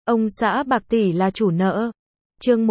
Ông xã bạc tỷ là chủ nợ. Chương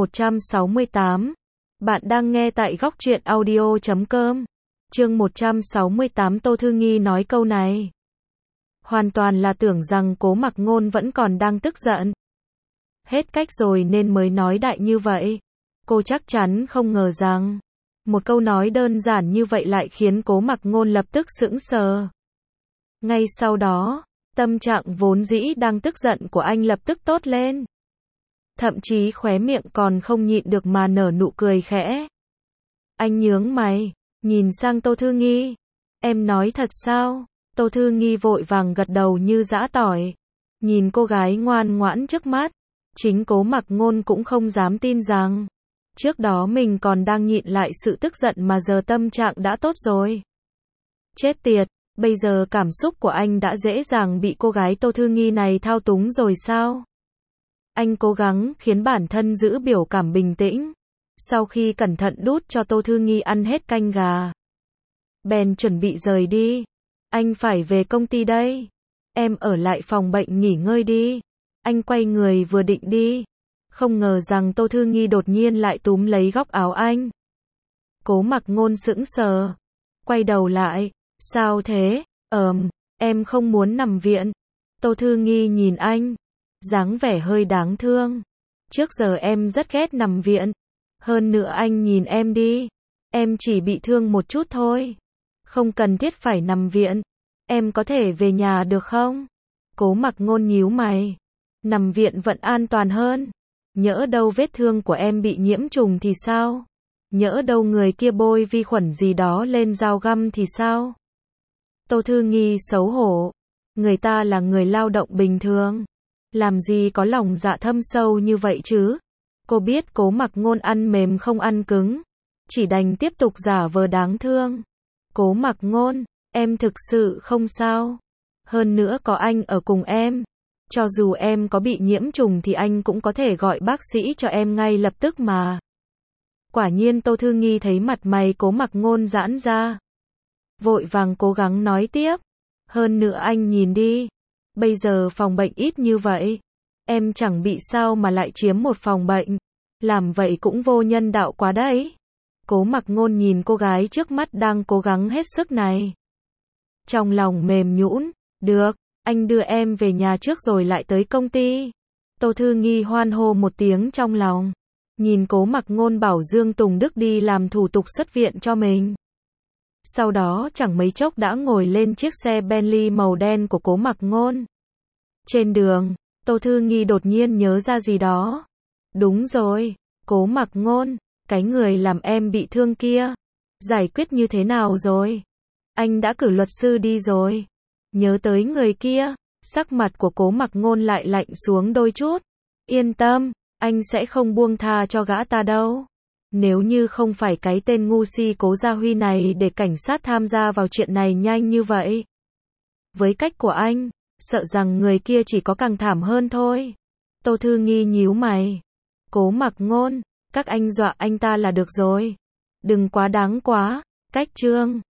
168. Bạn đang nghe tại góc truyện audio.com. Chương 168. Tô Thư Nghi nói câu này. Hoàn toàn là tưởng rằng Cố Mặc Ngôn vẫn còn đang tức giận. Hết cách rồi nên mới nói đại như vậy. Cô chắc chắn không ngờ rằng một câu nói đơn giản như vậy lại khiến Cố Mặc Ngôn lập tức sững sờ. Ngay sau đó, tâm trạng vốn dĩ đang tức giận của anh lập tức tốt lên. Thậm chí khóe miệng còn không nhịn được mà nở nụ cười khẽ. Anh nhướng mày, nhìn sang Tô Thư Nghi. Em nói thật sao? Tô Thư Nghi vội vàng gật đầu như giã tỏi. Nhìn cô gái ngoan ngoãn trước mắt, chính Cố Mặc Ngôn cũng không dám tin rằng trước đó mình còn đang nhịn lại sự tức giận mà giờ tâm trạng đã tốt rồi. Chết tiệt, bây giờ cảm xúc của anh đã dễ dàng bị cô gái Tô Thư Nghi này thao túng rồi sao? Anh cố gắng khiến bản thân giữ biểu cảm bình tĩnh. Sau khi cẩn thận đút cho Tô Thư Nghi ăn hết canh gà, bèn chuẩn bị rời đi. Anh phải về công ty đây. Em ở lại phòng bệnh nghỉ ngơi đi. Anh quay người vừa định đi, không ngờ rằng Tô Thư Nghi đột nhiên lại túm lấy góc áo anh. Cố Mặc Ngôn sững sờ, quay đầu lại. Sao thế? Em không muốn nằm viện. Tô Thư Nghi nhìn anh, dáng vẻ hơi đáng thương. Trước giờ em rất ghét nằm viện. Hơn nữa anh nhìn em đi. Em chỉ bị thương một chút thôi. Không cần thiết phải nằm viện. Em có thể về nhà được không? Cố Mặc Ngôn nhíu mày. Nằm viện vẫn an toàn hơn. Nhỡ đâu vết thương của em bị nhiễm trùng thì sao? Nhỡ đâu người kia bôi vi khuẩn gì đó lên dao găm thì sao? Tô Thư Nghi xấu hổ. Người ta là người lao động bình thường. Làm gì có lòng dạ thâm sâu như vậy chứ? Cô biết Cố Mặc Ngôn ăn mềm không ăn cứng. Chỉ đành tiếp tục giả vờ đáng thương. Cố Mặc Ngôn, em thực sự không sao. Hơn nữa có anh ở cùng em. Cho dù em có bị nhiễm trùng thì anh cũng có thể gọi bác sĩ cho em ngay lập tức mà. Quả nhiên Tô Thư Nghi thấy mặt mày Cố Mặc Ngôn giãn ra. Vội vàng cố gắng nói tiếp. Hơn nữa anh nhìn đi. Bây giờ phòng bệnh ít như vậy. Em chẳng bị sao mà lại chiếm một phòng bệnh. Làm vậy cũng vô nhân đạo quá đấy. Cố Mặc Ngôn nhìn cô gái trước mắt đang cố gắng hết sức này. Trong lòng mềm nhũn. Được, anh đưa em về nhà trước rồi lại tới công ty. Tô Thư Nghi hoan hô một tiếng trong lòng. Nhìn Cố Mặc Ngôn bảo Dương Tùng Đức đi làm thủ tục xuất viện cho mình. Sau đó chẳng mấy chốc đã ngồi lên chiếc xe Bentley màu đen của Cố Mặc Ngôn. Trên đường, Tô Thư Nghi đột nhiên nhớ ra gì đó. Đúng rồi, Cố Mặc Ngôn, cái người làm em bị thương kia, giải quyết như thế nào rồi? Anh đã cử luật sư đi rồi. Nhớ tới người kia, sắc mặt của Cố Mặc Ngôn lại lạnh xuống đôi chút. Yên tâm, anh sẽ không buông tha cho gã ta đâu. Nếu như không phải cái tên ngu si Cố Gia Huy này để cảnh sát tham gia vào chuyện này nhanh như vậy. Với cách của anh, sợ rằng người kia chỉ có càng thảm hơn thôi. Tô Thư Nghi nhíu mày. Cố Mặc Ngôn, các anh dọa anh ta là được rồi. Đừng quá đáng quá. Cách chương